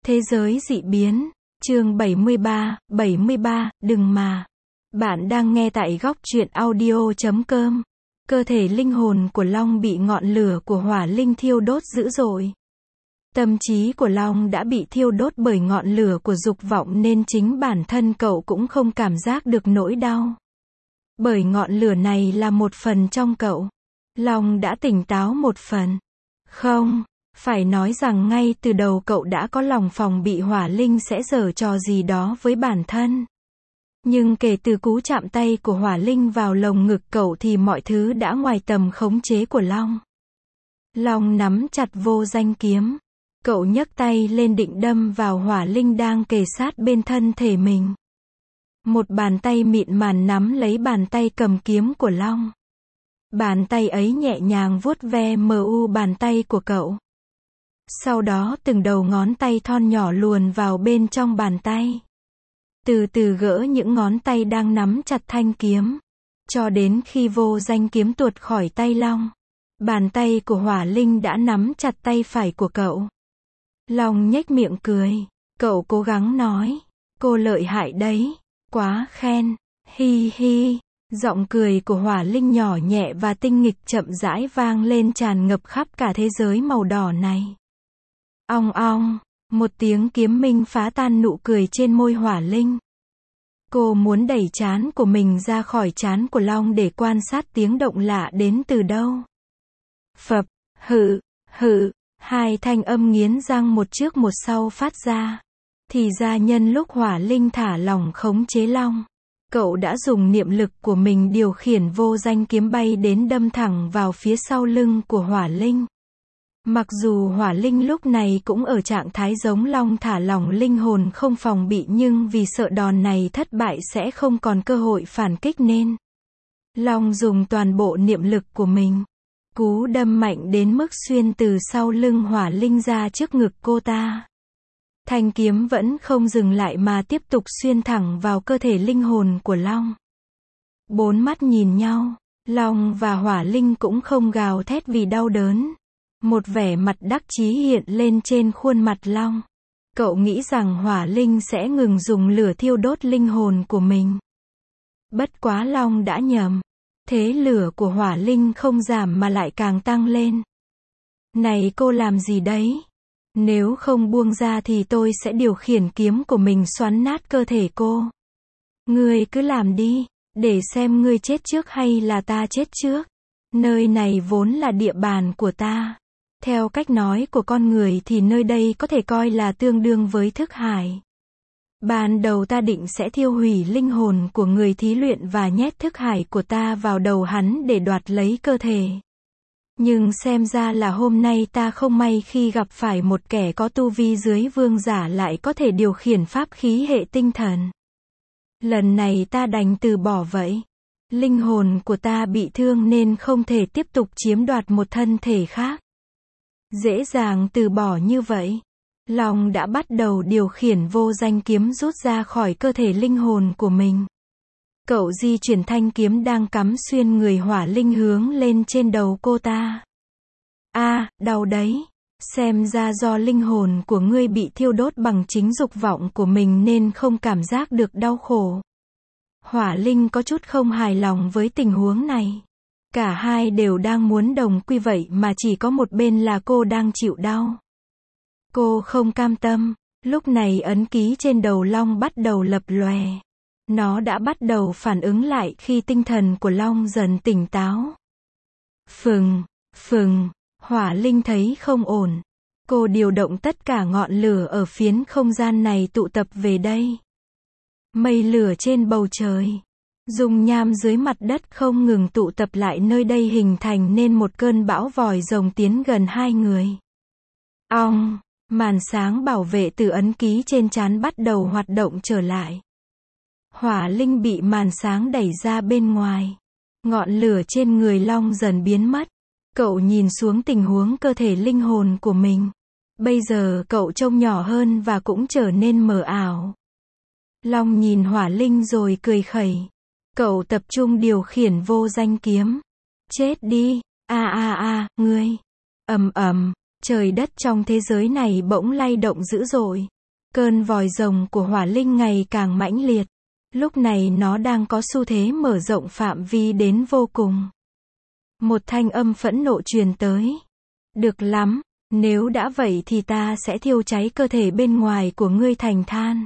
Thế giới dị biến, chương 73, đừng mà. Bạn đang nghe tại góc truyện audio.com. Cơ thể linh hồn của Long bị ngọn lửa của hỏa linh thiêu đốt dữ dội. Tâm trí của Long đã bị thiêu đốt bởi ngọn lửa của dục vọng nên chính bản thân cậu cũng không cảm giác được nỗi đau. Bởi ngọn lửa này là một phần trong cậu. Long đã tỉnh táo một phần. Không, phải nói rằng ngay từ đầu cậu đã có lòng phòng bị hỏa linh sẽ giở trò gì đó với bản thân. Nhưng kể từ cú chạm tay của hỏa linh vào lồng ngực cậu thì mọi thứ đã ngoài tầm khống chế của Long. Long nắm chặt vô danh kiếm. Cậu nhấc tay lên định đâm vào hỏa linh đang kề sát bên thân thể mình. Một bàn tay mịn màng nắm lấy bàn tay cầm kiếm của Long. Bàn tay ấy nhẹ nhàng vuốt ve bàn tay của cậu. Sau đó từng đầu ngón tay thon nhỏ luồn vào bên trong bàn tay. Từ từ gỡ những ngón tay đang nắm chặt thanh kiếm. Cho đến khi vô danh kiếm tuột khỏi tay Long. Bàn tay của hỏa linh đã nắm chặt tay phải của cậu. Long nhếch miệng cười. Cậu cố gắng nói. Cô lợi hại đấy. Quá khen. Hi hi. Giọng cười của hỏa linh nhỏ nhẹ và tinh nghịch chậm rãi vang lên tràn ngập khắp cả thế giới màu đỏ này. Ong ong. Một tiếng kiếm minh phá tan nụ cười trên môi hỏa linh. Cô muốn đẩy trán của mình ra khỏi trán của Long để quan sát tiếng động lạ đến từ đâu. Phập, hự, hự. Hai thanh âm nghiến răng một trước một sau phát ra. Thì ra nhân lúc hỏa linh thả lỏng khống chế Long, cậu đã dùng niệm lực của mình điều khiển vô danh kiếm bay đến đâm thẳng vào phía sau lưng của hỏa linh. Mặc dù hỏa linh lúc này cũng ở trạng thái giống Long thả lỏng linh hồn không phòng bị nhưng vì sợ đòn này thất bại sẽ không còn cơ hội phản kích nên Long dùng toàn bộ niệm lực của mình. Cú đâm mạnh đến mức xuyên từ sau lưng hỏa linh ra trước ngực cô ta. Thanh kiếm vẫn không dừng lại mà tiếp tục xuyên thẳng vào cơ thể linh hồn của Long. Bốn mắt nhìn nhau, Long và hỏa linh cũng không gào thét vì đau đớn. Một vẻ mặt đắc chí hiện lên trên khuôn mặt Long. Cậu nghĩ rằng hỏa linh sẽ ngừng dùng lửa thiêu đốt linh hồn của mình. Bất quá Long đã nhầm. Thế lửa của hỏa linh không giảm mà lại càng tăng lên. Này cô làm gì đấy? Nếu không buông ra thì tôi sẽ điều khiển kiếm của mình xoắn nát cơ thể cô. Ngươi cứ làm đi, để xem ngươi chết trước hay là ta chết trước. Nơi này vốn là địa bàn của ta. Theo cách nói của con người thì nơi đây có thể coi là tương đương với thức hải. Ban đầu ta định sẽ thiêu hủy linh hồn của người thí luyện và nhét thức hải của ta vào đầu hắn để đoạt lấy cơ thể. Nhưng xem ra là hôm nay ta không may khi gặp phải một kẻ có tu vi dưới vương giả lại có thể điều khiển pháp khí hệ tinh thần. Lần này ta đành từ bỏ vậy. Linh hồn của ta bị thương nên không thể tiếp tục chiếm đoạt một thân thể khác. Dễ dàng từ bỏ như vậy. Long đã bắt đầu điều khiển vô danh kiếm rút ra khỏi cơ thể linh hồn của mình. Cậu di chuyển thanh kiếm đang cắm xuyên người hỏa linh hướng lên trên đầu cô ta. Đau đấy. Xem ra do linh hồn của ngươi bị thiêu đốt bằng chính dục vọng của mình nên không cảm giác được đau khổ. Hỏa linh có chút không hài lòng với tình huống này. Cả hai đều đang muốn đồng quy vậy mà chỉ có một bên là cô đang chịu đau. Cô không cam tâm. Lúc này ấn ký trên đầu Long bắt đầu lập lòe. Nó đã bắt đầu phản ứng lại khi tinh thần của Long dần tỉnh táo. Phừng, phừng, hỏa linh thấy không ổn. Cô điều động tất cả ngọn lửa ở phiến không gian này tụ tập về đây. Mây lửa trên bầu trời, dung nham dưới mặt đất không ngừng tụ tập lại nơi đây hình thành nên một cơn bão vòi rồng tiến gần hai người. Ong, màn sáng bảo vệ từ ấn ký trên trán bắt đầu hoạt động trở lại. Hỏa linh bị màn sáng đẩy ra bên ngoài. Ngọn lửa trên người Long dần biến mất. Cậu nhìn xuống tình huống cơ thể linh hồn của mình. Bây giờ cậu trông nhỏ hơn và cũng trở nên mờ ảo. Long nhìn hỏa linh rồi cười khẩy. Cậu tập trung điều khiển vô danh kiếm. Chết đi. Ngươi. Ầm ầm. Trời đất trong thế giới này bỗng lay động dữ dội. Cơn vòi rồng của hỏa linh ngày càng mãnh liệt. Lúc này nó đang có xu thế mở rộng phạm vi đến vô cùng. Một thanh âm phẫn nộ truyền tới. Được lắm, nếu đã vậy thì ta sẽ thiêu cháy cơ thể bên ngoài của ngươi thành than.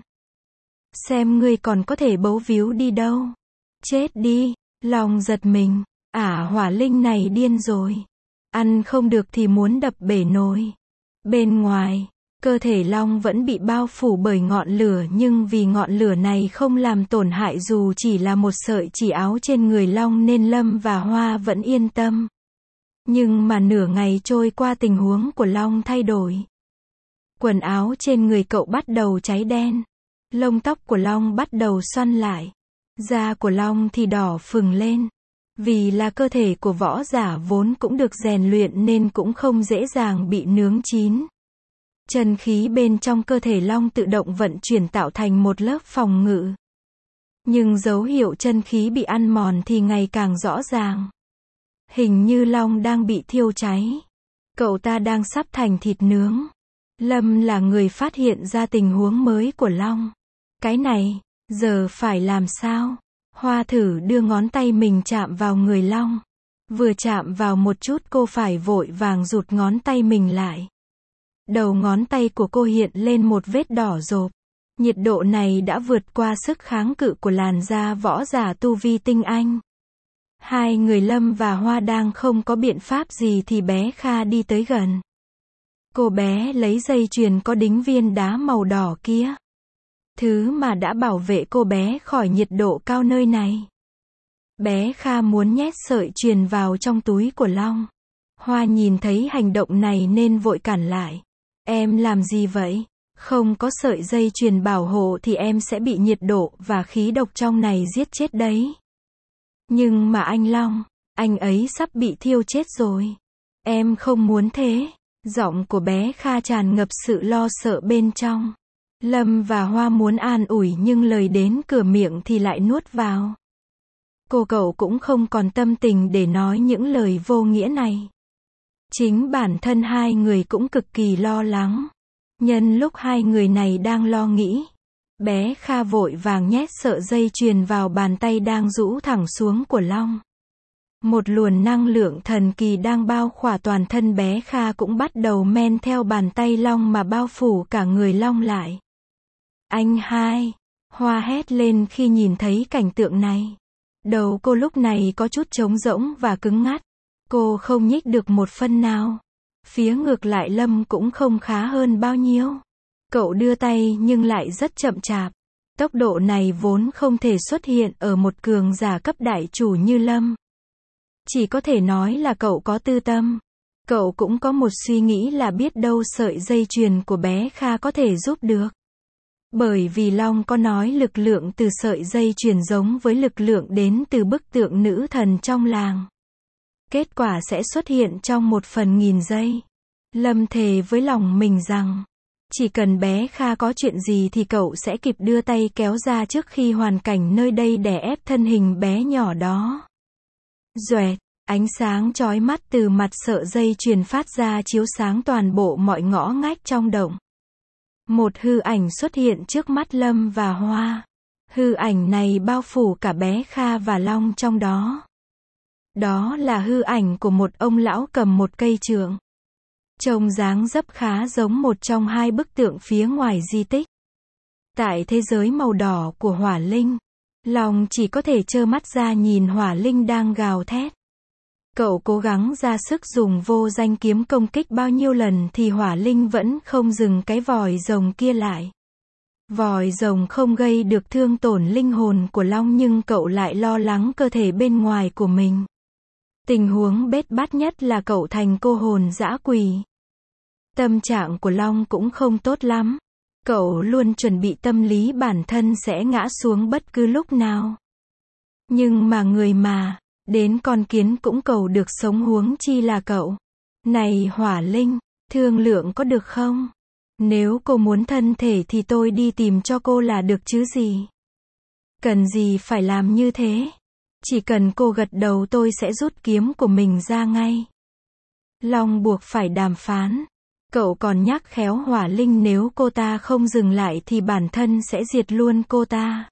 Xem ngươi còn có thể bấu víu đi đâu. Chết đi, Long giật mình. Hỏa linh này điên rồi. Ăn không được thì muốn đập bể nồi. Bên ngoài, cơ thể Long vẫn bị bao phủ bởi ngọn lửa, nhưng vì ngọn lửa này không làm tổn hại dù chỉ là một sợi chỉ áo trên người Long nên Lâm và Hoa vẫn yên tâm. Nhưng mà nửa ngày trôi qua tình huống của Long thay đổi. Quần áo trên người cậu bắt đầu cháy đen. Lông tóc của Long bắt đầu xoăn lại. Da của Long thì đỏ phừng lên. Vì là cơ thể của võ giả vốn cũng được rèn luyện nên cũng không dễ dàng bị nướng chín. Chân khí bên trong cơ thể Long tự động vận chuyển tạo thành một lớp phòng ngự. Nhưng dấu hiệu chân khí bị ăn mòn thì ngày càng rõ ràng. Hình như Long đang bị thiêu cháy. Cậu ta đang sắp thành thịt nướng. Lâm là người phát hiện ra tình huống mới của Long. Cái này, giờ phải làm sao? Hoa thử đưa ngón tay mình chạm vào người Long. Vừa chạm vào một chút cô phải vội vàng rụt ngón tay mình lại. Đầu ngón tay của cô hiện lên một vết đỏ rộp. Nhiệt độ này đã vượt qua sức kháng cự của làn da võ giả tu vi tinh anh. Hai người Lâm và Hoa đang không có biện pháp gì thì bé Kha đi tới gần. Cô bé lấy dây chuyền có đính viên đá màu đỏ kia. Thứ mà đã bảo vệ cô bé khỏi nhiệt độ cao nơi này. Bé Kha muốn nhét sợi chuyền vào trong túi của Long. Hoa nhìn thấy hành động này nên vội cản lại. Em làm gì vậy? Không có sợi dây chuyền bảo hộ thì em sẽ bị nhiệt độ và khí độc trong này giết chết đấy. Nhưng mà anh Long, anh ấy sắp bị thiêu chết rồi. Em không muốn thế. Giọng của bé Kha tràn ngập sự lo sợ bên trong. Lâm và Hoa muốn an ủi nhưng lời đến cửa miệng thì lại nuốt vào. Cậu cũng không còn tâm tình để nói những lời vô nghĩa này. Chính bản thân hai người cũng cực kỳ lo lắng. Nhân lúc hai người này đang lo nghĩ, bé Kha vội vàng nhét sợi dây chuyền vào bàn tay đang rũ thẳng xuống của Long. Một luồng năng lượng thần kỳ đang bao khỏa toàn thân bé Kha cũng bắt đầu men theo bàn tay Long mà bao phủ cả người Long lại. Anh hai! Hoa hét lên khi nhìn thấy cảnh tượng này. Đầu cô lúc này có chút trống rỗng và cứng ngắt. Cô không nhích được một phân nào. Phía ngược lại Lâm cũng không khá hơn bao nhiêu. Cậu đưa tay nhưng lại rất chậm chạp. Tốc độ này vốn không thể xuất hiện ở một cường giả cấp đại chủ như Lâm. Chỉ có thể nói là cậu có tư tâm. Cậu cũng có một suy nghĩ là biết đâu sợi dây chuyền của bé Kha có thể giúp được. Bởi vì Long có nói lực lượng từ sợi dây chuyền giống với lực lượng đến từ bức tượng nữ thần trong làng. Kết quả sẽ xuất hiện trong 1/1000 giây. Lâm thề với lòng mình rằng, chỉ cần bé Kha có chuyện gì thì cậu sẽ kịp đưa tay kéo ra trước khi hoàn cảnh nơi đây đè ép thân hình bé nhỏ đó. Doẹt, ánh sáng chói mắt từ mặt sợi dây chuyền phát ra chiếu sáng toàn bộ mọi ngõ ngách trong động. Một hư ảnh xuất hiện trước mắt Lâm và Hoa. Hư ảnh này bao phủ cả bé Kha và Long trong đó. Đó là hư ảnh của một ông lão cầm một cây trượng. Trông dáng dấp khá giống một trong hai bức tượng phía ngoài di tích. Tại thế giới màu đỏ của hỏa linh, Long chỉ có thể trơ mắt ra nhìn hỏa linh đang gào thét. Cậu cố gắng ra sức dùng vô danh kiếm công kích bao nhiêu lần thì hỏa linh vẫn không dừng cái vòi rồng kia lại. Vòi rồng không gây được thương tổn linh hồn của Long nhưng cậu lại lo lắng cơ thể bên ngoài của mình. Tình huống bết bát nhất là cậu thành cô hồn dã quỷ. Tâm trạng của Long cũng không tốt lắm. Cậu luôn chuẩn bị tâm lý bản thân sẽ ngã xuống bất cứ lúc nào. Nhưng mà người mà, đến con kiến cũng cầu được sống huống chi là cậu. Này hỏa linh, thương lượng có được không? Nếu cô muốn thân thể thì tôi đi tìm cho cô là được chứ gì. Cần gì phải làm như thế? Chỉ cần cô gật đầu tôi sẽ rút kiếm của mình ra ngay. Long buộc phải đàm phán. Cậu còn nhắc khéo Hỏa Linh nếu cô ta không dừng lại thì bản thân sẽ diệt luôn cô ta.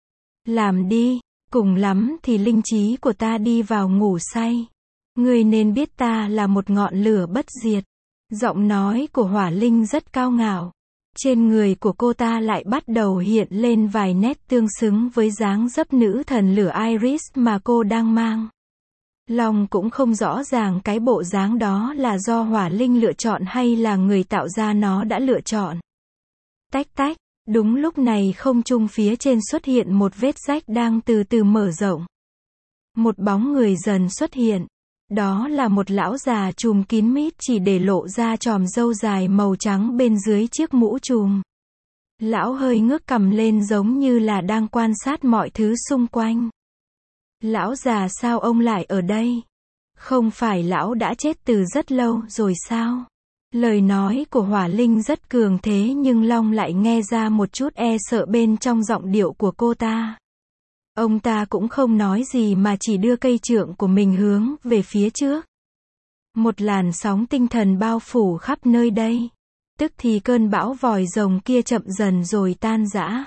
Làm đi, cùng lắm thì linh trí của ta đi vào ngủ say. Ngươi nên biết ta là một ngọn lửa bất diệt. Giọng nói của Hỏa Linh rất cao ngạo. Trên người của cô ta lại bắt đầu hiện lên vài nét tương xứng với dáng dấp nữ thần lửa Iris mà cô đang mang. Long cũng không rõ ràng cái bộ dáng đó là do Hỏa Linh lựa chọn hay là người tạo ra nó đã lựa chọn. Tách tách, đúng lúc này không trung phía trên xuất hiện một vết rách đang từ từ mở rộng. Một bóng người dần xuất hiện. Đó là một lão già trùm kín mít chỉ để lộ ra chòm râu dài màu trắng bên dưới chiếc mũ trùm. Lão hơi ngước cằm lên giống như là đang quan sát mọi thứ xung quanh. Lão già, sao ông lại ở đây? Không phải lão đã chết từ rất lâu rồi sao? Lời nói của Hỏa Linh rất cường thế nhưng Long lại nghe ra một chút e sợ bên trong giọng điệu của cô ta. Ông ta cũng không nói gì mà chỉ đưa cây trượng của mình hướng về phía trước. Một làn sóng tinh thần bao phủ khắp nơi đây. Tức thì cơn bão vòi rồng kia chậm dần rồi tan rã.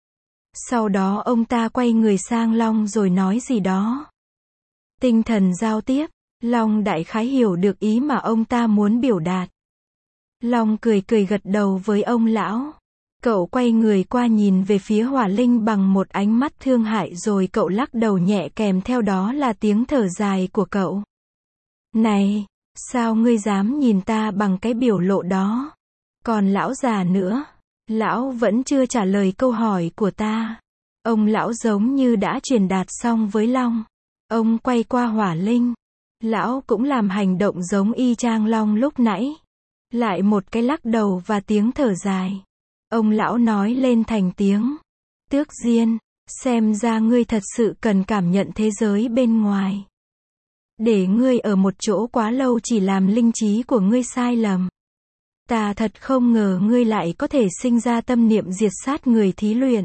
Sau đó ông ta quay người sang Long rồi nói gì đó. Tinh thần giao tiếp, Long đại khái hiểu được ý mà ông ta muốn biểu đạt. Long cười cười gật đầu với ông lão. Cậu quay người qua nhìn về phía Hỏa Linh bằng một ánh mắt thương hại rồi cậu lắc đầu nhẹ kèm theo đó là tiếng thở dài của cậu. Này, sao ngươi dám nhìn ta bằng cái biểu lộ đó? Còn lão già nữa, lão vẫn chưa trả lời câu hỏi của ta. Ông lão giống như đã truyền đạt xong với Long. Ông quay qua Hỏa Linh. Lão cũng làm hành động giống y chang Long lúc nãy. Lại một cái lắc đầu và tiếng thở dài. Ông lão nói lên thành tiếng. Tước Diên, xem ra ngươi thật sự cần cảm nhận thế giới bên ngoài. Để ngươi ở một chỗ quá lâu chỉ làm linh trí của ngươi sai lầm. Ta thật không ngờ ngươi lại có thể sinh ra tâm niệm diệt sát người thí luyện.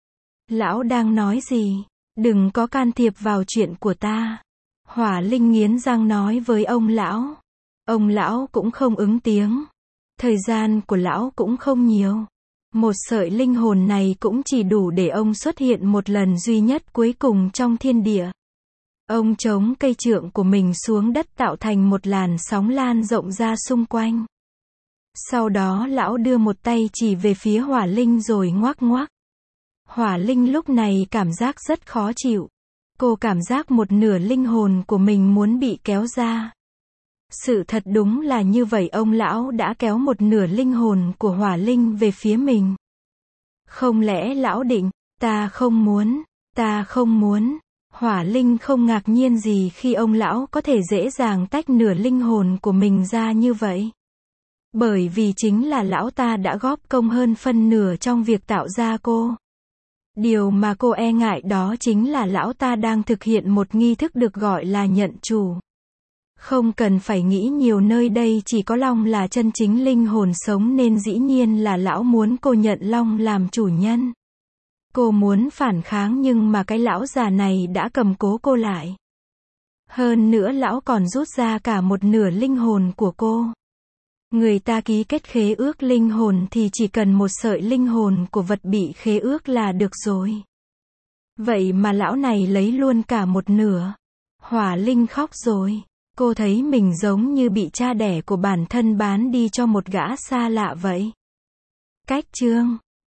Lão đang nói gì? Đừng có can thiệp vào chuyện của ta. Hỏa Linh nghiến răng nói với ông lão. Ông lão cũng không ứng tiếng. Thời gian của lão cũng không nhiều. Một sợi linh hồn này cũng chỉ đủ để ông xuất hiện một lần duy nhất cuối cùng trong thiên địa. Ông chống cây trượng của mình xuống đất tạo thành một làn sóng lan rộng ra xung quanh. Sau đó lão đưa một tay chỉ về phía Hỏa Linh rồi ngoác ngoác. Hỏa Linh lúc này cảm giác rất khó chịu. Cô cảm giác một nửa linh hồn của mình muốn bị kéo ra. Sự thật đúng là như vậy, ông lão đã kéo một nửa linh hồn của Hỏa Linh về phía mình. Không lẽ lão định, ta không muốn, ta không muốn. Hỏa Linh không ngạc nhiên gì khi ông lão có thể dễ dàng tách nửa linh hồn của mình ra như vậy. Bởi vì chính là lão ta đã góp công hơn phân nửa trong việc tạo ra cô. Điều mà cô e ngại đó chính là lão ta đang thực hiện một nghi thức được gọi là nhận chủ. Không cần phải nghĩ nhiều, nơi đây chỉ có Long là chân chính linh hồn sống nên dĩ nhiên là lão muốn cô nhận Long làm chủ nhân. Cô muốn phản kháng nhưng mà cái lão già này đã cầm cố cô lại. Hơn nữa lão còn rút ra cả một nửa linh hồn của cô. Người ta ký kết khế ước linh hồn thì chỉ cần một sợi linh hồn của vật bị khế ước là được rồi. Vậy mà lão này lấy luôn cả một nửa. Hỏa Linh khóc rồi. Cô thấy mình giống như bị cha đẻ của bản thân bán đi cho một gã xa lạ vậy. Cách chương